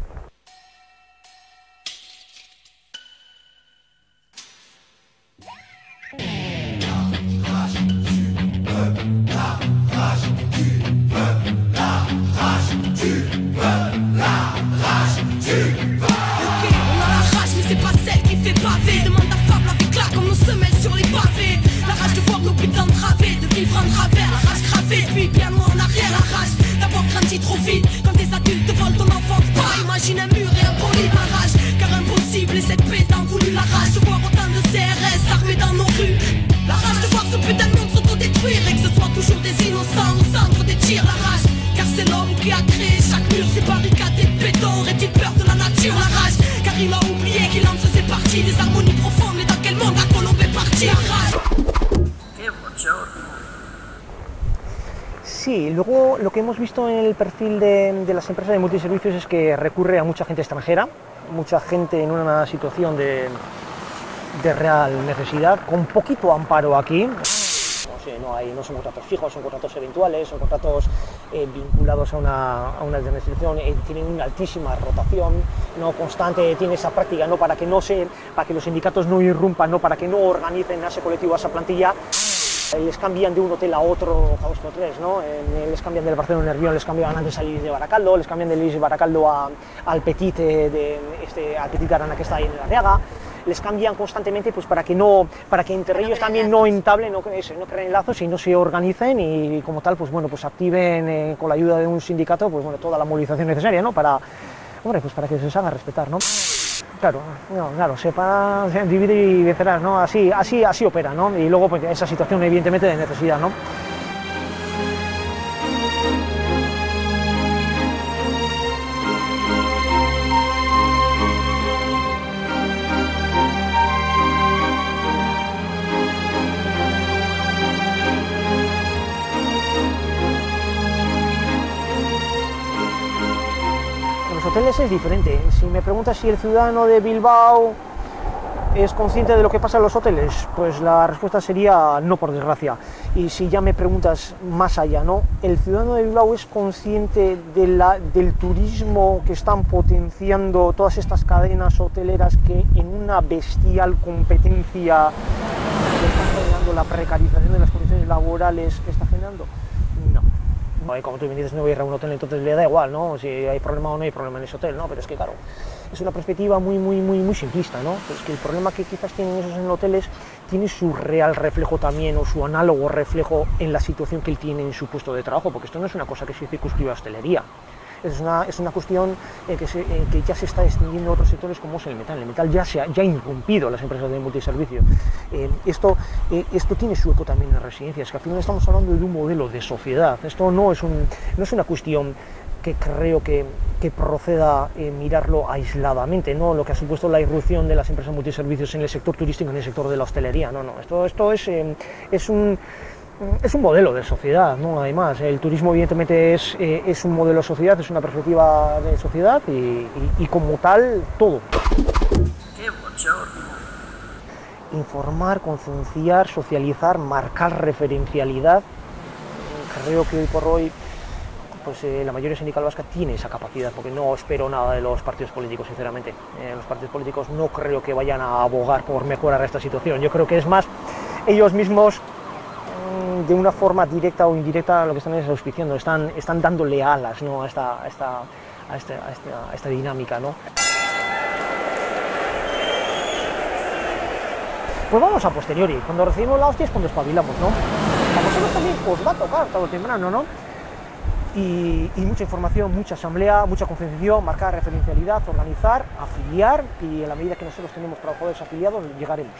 Trop vite, quand des adultes volent ton enfance, pas imaginer partie des harmonies profondes, mais dans quel monde la colombe est partie? Qué bochorno. Sí, luego lo que hemos visto en el perfil de, de las empresas de multiservicios es que recurre a mucha gente extranjera, mucha gente en una situación de, de real necesidad, con poquito amparo aquí. No sé, no, hay, no son contratos fijos, son contratos eventuales, son contratos eh, vinculados a una, a una administración, eh, tienen una altísima rotación, no constante, tiene esa práctica, no para que no se, para que los sindicatos no irrumpan, no para que no organicen a ese colectivo, a esa plantilla. Les cambian de un hotel a otro cada dos por tres, ¿no? Eh, les cambian del Barcelona Nervión, les cambian antes al Iris de Baracaldo, les cambian del Iris de Baracaldo a, al Petit de este, al Petit Arana que está ahí en la Arriaga. Les cambian constantemente pues para que no, para que entre ellos también no entablen, no, no creen lazos y no se organicen y como tal pues bueno pues activen eh, con la ayuda de un sindicato pues bueno toda la movilización necesaria, ¿no? Para, hombre, pues para que se les haga respetar, ¿no? Claro, no, claro, sepa, divide y vencerás, ¿no? Así, así, así opera, ¿no? Y luego pues esa situación evidentemente de necesidad, ¿no? Los hoteles es diferente. Si me preguntas si el ciudadano de Bilbao es consciente de lo que pasa en los hoteles, pues la respuesta sería no, por desgracia. Y si ya me preguntas más allá, ¿no? ¿El ciudadano de Bilbao es consciente de la, del turismo que están potenciando todas estas cadenas hoteleras que en una bestial competencia están generando la precarización de las condiciones laborales que está generando? No. Como tú me dices, no voy a ir a un hotel, entonces le da igual, ¿no? Si hay problema o no hay problema en ese hotel, ¿no? Pero es que, claro, es una perspectiva muy, muy, muy, muy simplista, ¿no? Pero es que el problema que quizás tienen esos en hoteles tiene su real reflejo también, o su análogo reflejo en la situación que él tiene en su puesto de trabajo, porque esto no es una cosa que se circunscribe a hostelería. Es una, es una cuestión eh, que, se, eh, que ya se está extendiendo a otros sectores como es el metal. El metal ya se ha, ya ha irrumpido las empresas de multiservicio. Eh, esto, eh, esto tiene su eco también en residencias, que al final estamos hablando de un modelo de sociedad. Esto no es, un, no es una cuestión que creo que, que proceda eh, mirarlo aisladamente, ¿no? Lo que ha supuesto la irrupción de las empresas multiservicios en el sector turístico, en el sector de la hostelería. No, no, esto, esto es, eh, es un... Es un modelo de sociedad, ¿no? Además, el turismo evidentemente es, eh, es un modelo de sociedad, es una perspectiva de sociedad y, y, y como tal, todo. ¡Qué bochorno! Informar, concienciar, socializar, marcar referencialidad. Creo que hoy por hoy pues, eh, la mayoría sindical vasca tiene esa capacidad, porque no espero nada de los partidos políticos, sinceramente. Eh, los partidos políticos no creo que vayan a abogar por mejorar esta situación. Yo creo que es más ellos mismos, de una forma directa o indirecta, lo que están es auspiciando, están, están dándole alas, ¿no? a, esta, a, esta, a, esta, a, esta, a esta dinámica, ¿no? Pues vamos a posteriori, cuando recibimos la hostia es cuando espabilamos, ¿no? A vosotros también os va a tocar tarde o temprano, ¿no? Y, y mucha información, mucha asamblea, mucha concienciación, marcar referencialidad, organizar, afiliar, y en la medida que nosotros tenemos trabajadores afiliados, llegaremos.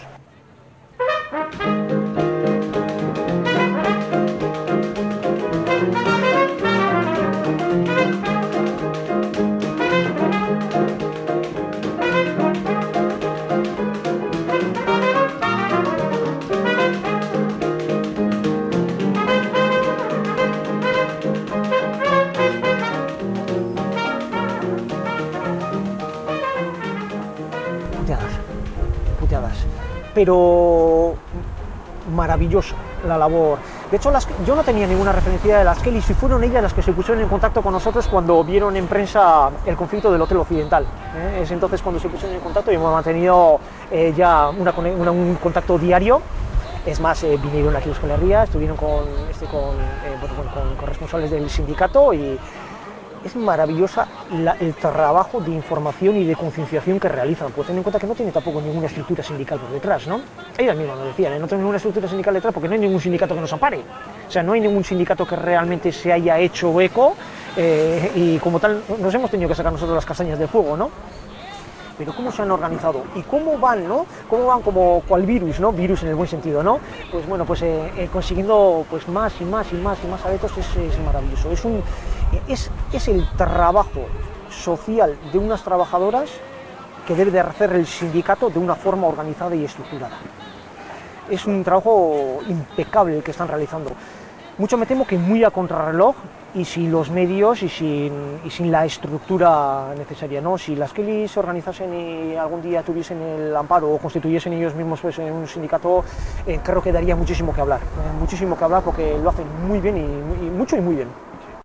Pero maravillosa la labor. De hecho, las, yo no tenía ninguna referencia de las Kelly, si fueron ellas las que se pusieron en contacto con nosotros cuando vieron en prensa el conflicto del Hotel Occidental. ¿eh? Es entonces cuando se pusieron en contacto y hemos mantenido eh, ya una, una, un contacto diario. Es más, eh, vinieron aquí a Euskal Herria, estuvieron con, este, con, eh, bueno, con, con responsables del sindicato y es maravillosa la, el trabajo de información y de concienciación que realizan, pues ten en cuenta que no tiene tampoco ninguna estructura sindical por detrás, ¿no? Ellas mismas nos decían, ¿eh? No tenemos ninguna estructura sindical detrás porque no hay ningún sindicato que nos ampare, o sea, no hay ningún sindicato que realmente se haya hecho eco eh, y como tal nos hemos tenido que sacar nosotros las castañas del fuego, ¿no? Pero cómo se han organizado y cómo van, ¿no? Cómo van como cual virus, ¿no? Virus en el buen sentido, ¿no? Pues bueno, pues eh, eh, consiguiendo pues más y más y más y más adeptos es, es maravilloso. Es un Es, es el trabajo social de unas trabajadoras que debe de hacer el sindicato de una forma organizada y estructurada. Es un trabajo impecable el que están realizando. Mucho me temo que muy a contrarreloj y sin los medios y sin, y sin la estructura necesaria, ¿no? Si las Kellys se organizasen y algún día tuviesen el amparo o constituyesen ellos mismos pues, en un sindicato, eh, creo que daría muchísimo que hablar, eh, muchísimo que hablar porque lo hacen muy bien y, y mucho y muy bien.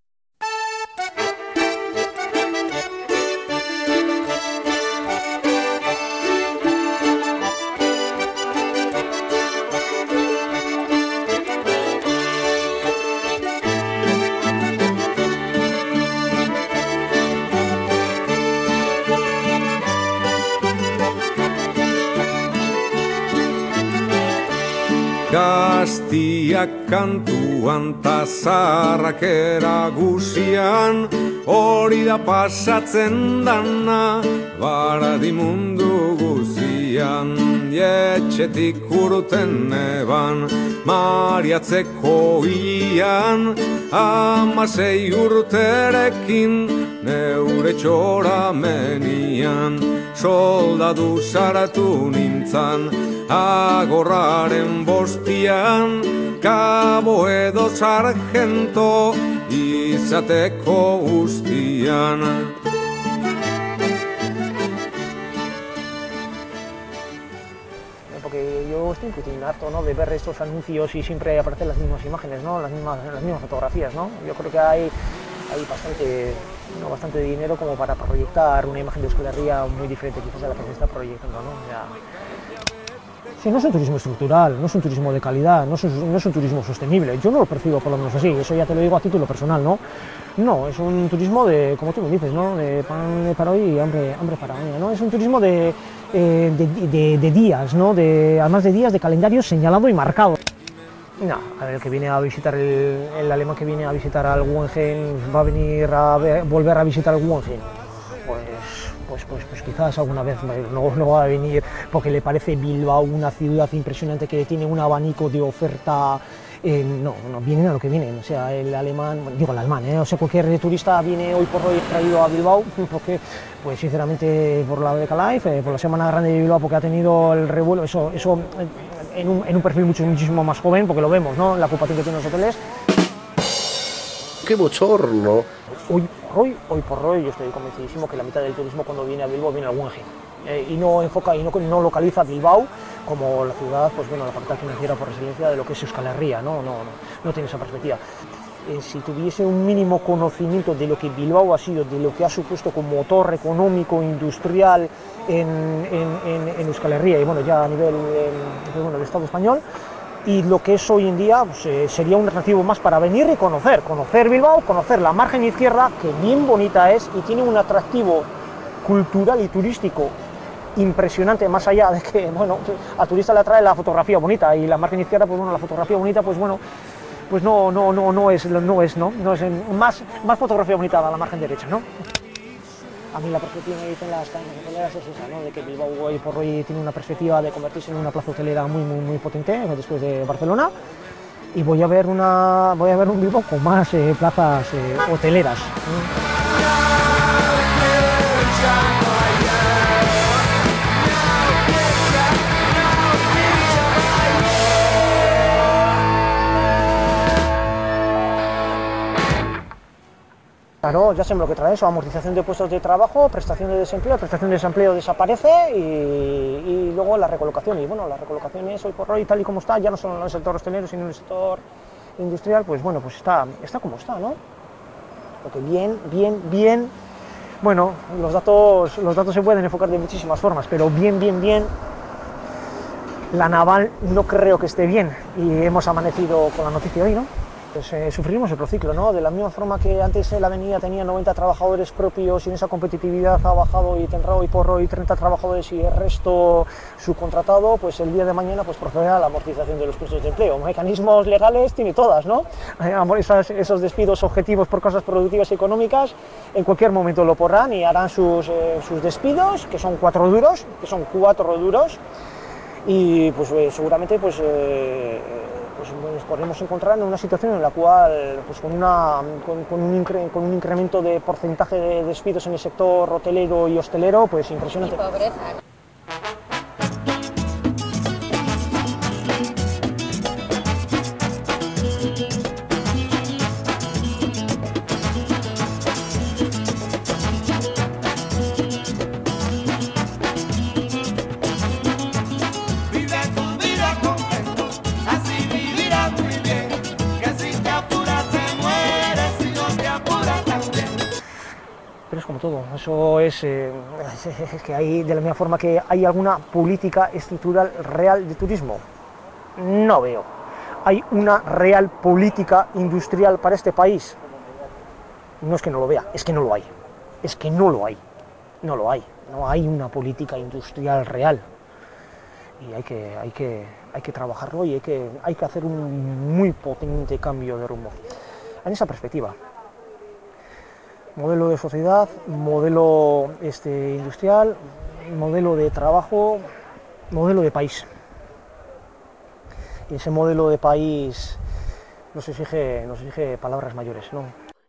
Gaztiak kantuan ta zaharrak eragusian, hori da pasatzen dana, baradi mundu guzian. Etxetik urten eban, mariatzeko ian, amasei urterekin, neure txoramenian, soldadu zaratu nintzan, agorraren bostian, kabo edo sargento izateko guztian. Porque yo estoy un harto, ¿no?, de ver estos anuncios y siempre aparecen las mismas imágenes, ¿no?, las mismas, las mismas fotografías, ¿no? Yo creo que hay, hay bastante, ¿no?, bastante dinero como para proyectar una imagen de Euskal Herria muy diferente quizás a la que se está proyectando, ¿no? Ya. Sí, no es un turismo estructural, no es un turismo de calidad, no es, un, no es un turismo sostenible. Yo no lo percibo por lo menos así, eso ya te lo digo a título personal, ¿no? No, es un turismo de, como tú me dices, ¿no?, de pan para hoy y hambre, hambre para mañana, ¿no? Es un turismo de, eh, de, de, de días, ¿no?, de, además de días de calendario señalado y marcado. No, a ver, el que viene a visitar, el, el alemán que viene a visitar al Guggenheim, va a venir a ver, volver a visitar el Guggenheim. Pues, pues, pues, pues quizás alguna vez no, no va a venir porque le parece Bilbao una ciudad impresionante que tiene un abanico de oferta. Eh, no, no, vienen a lo que vienen, o sea, el alemán, bueno, digo el alemán, ¿eh? O sea, cualquier turista viene hoy por hoy traído a Bilbao, porque, pues sinceramente, por la Beca Life, eh, por la Semana Grande de Bilbao, porque ha tenido el revuelo, eso, eso en, un, en un perfil mucho, muchísimo más joven, porque lo vemos, ¿no?, la ocupación que tienen los hoteles. ¡Qué bochorno! Hoy por hoy, hoy por hoy, yo estoy convencidísimo que la mitad del turismo cuando viene a Bilbao viene al Guggenheim. Eh, y no enfoca y no, no localiza Bilbao como la ciudad, pues bueno, la capital financiera por excelencia de lo que es Euskal Herria, no, no, no, no tiene esa perspectiva. Eh, si tuviese un mínimo conocimiento de lo que Bilbao ha sido, de lo que ha supuesto como motor económico, industrial en, en, en, en Euskal Herria y bueno, ya a nivel eh, pues bueno, del Estado español, y lo que es hoy en día, pues, eh, sería un atractivo más para venir y conocer, conocer Bilbao, conocer la margen izquierda, que bien bonita es y tiene un atractivo cultural y turístico impresionante, más allá de que, bueno, a turista le atrae la fotografía bonita y la margen izquierda, pues bueno, la fotografía bonita, pues bueno, pues no, no, no, no es, no es, no, no es en, más, más fotografía bonita a la margen derecha, ¿no? A mí la perspectiva que dicen las cadenas hoteleras es esa, ¿no?, de que Bilbao hoy por hoy tiene una perspectiva de convertirse en una plaza hotelera muy, muy, muy potente después de Barcelona, y voy a ver una, voy a ver un Bilbao con más eh, plazas eh, hoteleras, ¿no? Claro, ya sabemos lo que trae eso, amortización de puestos de trabajo, prestación de desempleo, prestación de desempleo desaparece y, y luego la recolocación. Y bueno, la recolocación es hoy por hoy, tal y como está, ya no solo en el sector hostelero, sino en el sector industrial, pues bueno, pues está, está como está, ¿no? Porque bien, bien, bien, bueno, los datos, los datos se pueden enfocar de muchísimas formas, pero bien, bien, bien, la naval no creo que esté bien y hemos amanecido con la noticia hoy, ¿no? Pues eh, sufrimos el prociclo, ¿no? De la misma forma que antes la avenida tenía noventa trabajadores propios y en esa competitividad ha bajado y tendrá hoy por hoy treinta trabajadores y el resto subcontratado, pues el día de mañana pues procederá a la amortización de los puestos de empleo. Mecanismos legales tiene todas, ¿no? Esos, esos despidos objetivos por causas productivas y económicas en cualquier momento lo porrán y harán sus, eh, sus despidos, que son cuatro duros, que son cuatro duros, y pues eh, seguramente pues... Eh, pues nos podemos encontrar en una situación en la cual, pues con, una, con, con, un, incre, con un incremento de porcentaje de despidos en el sector hotelero y hostelero, pues impresionante. Y pobreza. Pero es como todo, eso es eh, que hay, de la misma forma que hay alguna política estructural real de turismo, no veo. ¿Hay una real política industrial para este país? No es que no lo vea, es que no lo hay. Es que no lo hay, no lo hay. No hay una política industrial real. Y hay que, hay que, hay que trabajarlo y hay que, hay que hacer un muy potente cambio de rumbo. En esa perspectiva. Modelo de sociedad, modelo este, industrial, modelo de trabajo, modelo de país. Y ese modelo de país nos exige, nos exige palabras mayores, ¿no?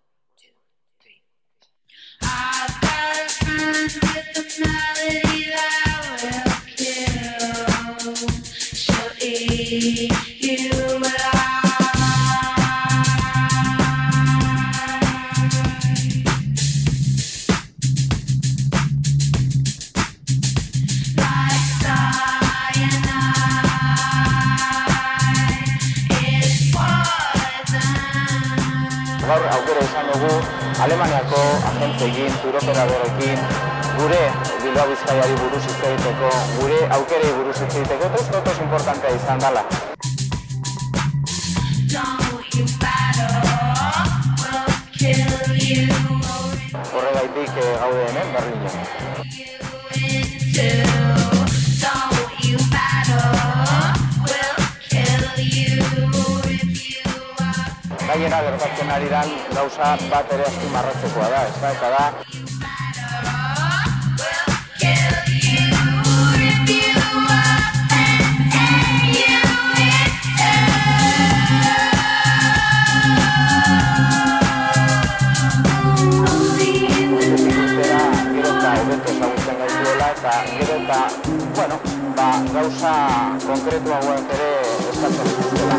Gaur aukera izan dugu Alemaniako agenteekin, turoperadorekin, gure Bilbao Bizkaiari buruz hitz egiteko, gure aukerei buruz hitz egiteko, eta uste oso importantea izan dela. Horregaitik gaude hemen Berlinen. Gainera gertatzen ari dan gauza bat ere azpimarratzekoa da, ez da, eta da gero eta hobeto ezagutzen gaituela eta gero eta, bueno, ba, gauza konkretu hauek ere eskatzen dituztela.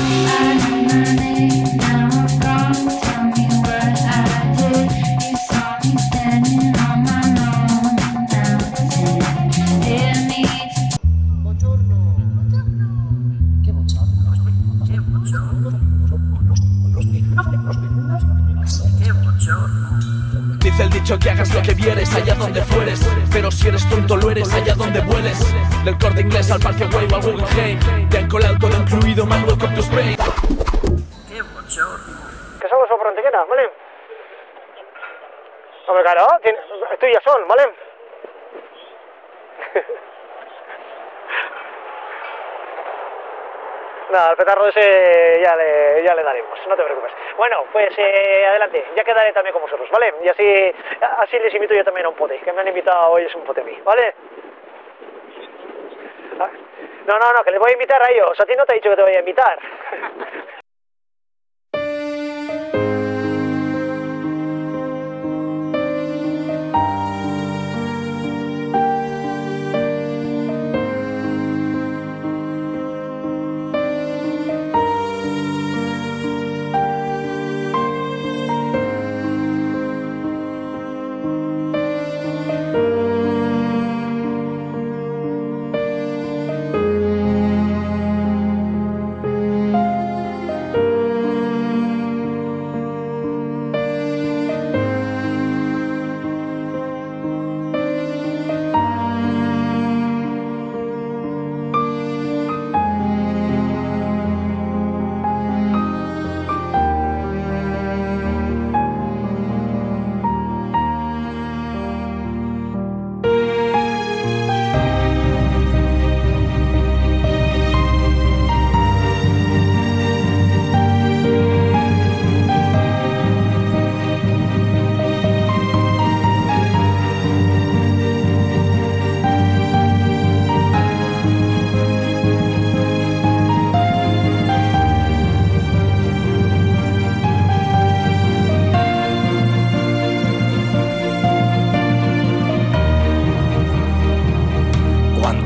Dice el dicho que hagas lo que vieres allá donde fueres, pero si eres tonto lo eres allá donde vueles. Del Corte Inglés al Parque Güell o al Guggenheim, te han colado todo incluido, man, welcome to Spain. ¡Qué bochorno! Que somos por Antequera, ¿vale? Hombre, claro, esto ya son, ¿vale? Nada, al petardo ese ya le, ya le daremos, no te preocupes. Bueno, pues eh, adelante, ya quedaré también con vosotros, ¿vale? Y así, así les invito yo también a un pote, que me han invitado hoy, es un pote a mí, ¿vale? No, no, no, que les voy a invitar a ellos, a ti no te he dicho que te voy a invitar.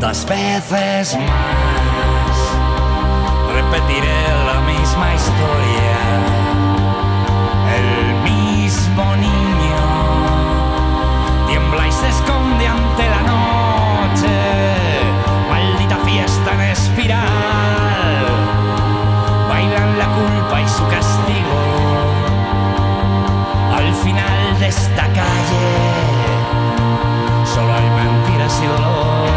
tantas veces más. Repetiré la misma historia, el mismo niño tiembla y se esconde ante la noche, maldita fiesta en espiral, bailan la culpa y su castigo, al final de esta calle solo hay mentiras y dolor.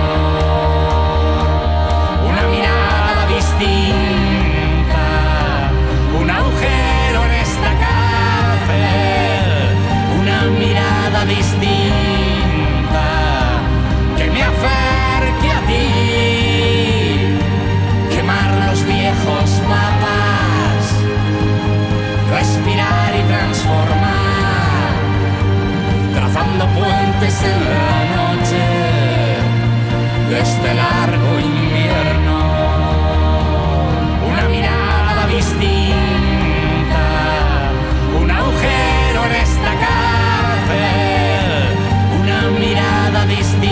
Una mirada distinta, un agujero en esta cárcel. Una mirada distinta que me acerque a ti. Quemar los viejos mapas, respirar y transformar, trazando puentes en la noche de este largo invierno. Una mirada distinta, un agujero en esta cárcel. Una mirada distinta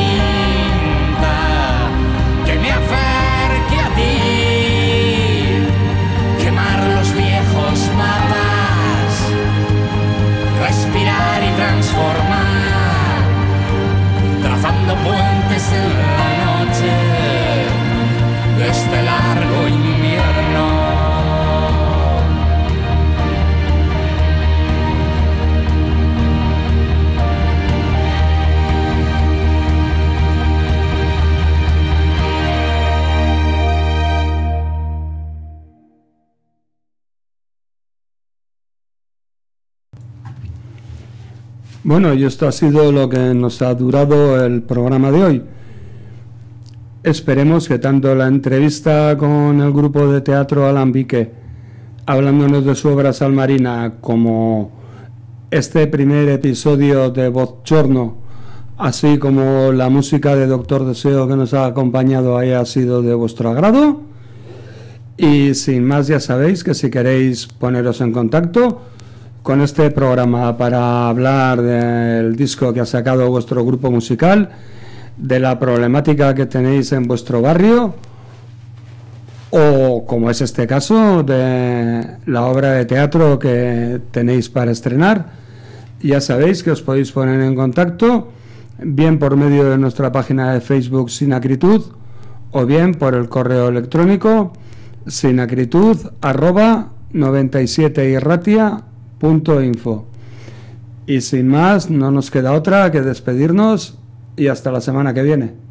que me acerque a ti. Quemar los viejos mapas, respirar y transformar, trazando puentes en la noche de este largo invierno. Bueno, y esto ha sido lo que nos ha durado el programa de hoy. Esperemos que tanto la entrevista con el grupo de teatro Alambique, hablándonos de su obra Salmarina, como este primer episodio de Bochorno, así como la música de Doctor Deseo que nos ha acompañado, haya sido de vuestro agrado. Y sin más, ya sabéis que si queréis poneros en contacto con este programa para hablar del disco que ha sacado vuestro grupo musical, de la problemática que tenéis en vuestro barrio, o, como es este caso, de la obra de teatro que tenéis para estrenar, ya sabéis que os podéis poner en contacto bien por medio de nuestra página de Facebook Sinacritud, o bien por el correo electrónico sinacritud arroba noventa y siete irratia punto info. Y sin más, no nos queda otra que despedirnos y hasta la semana que viene.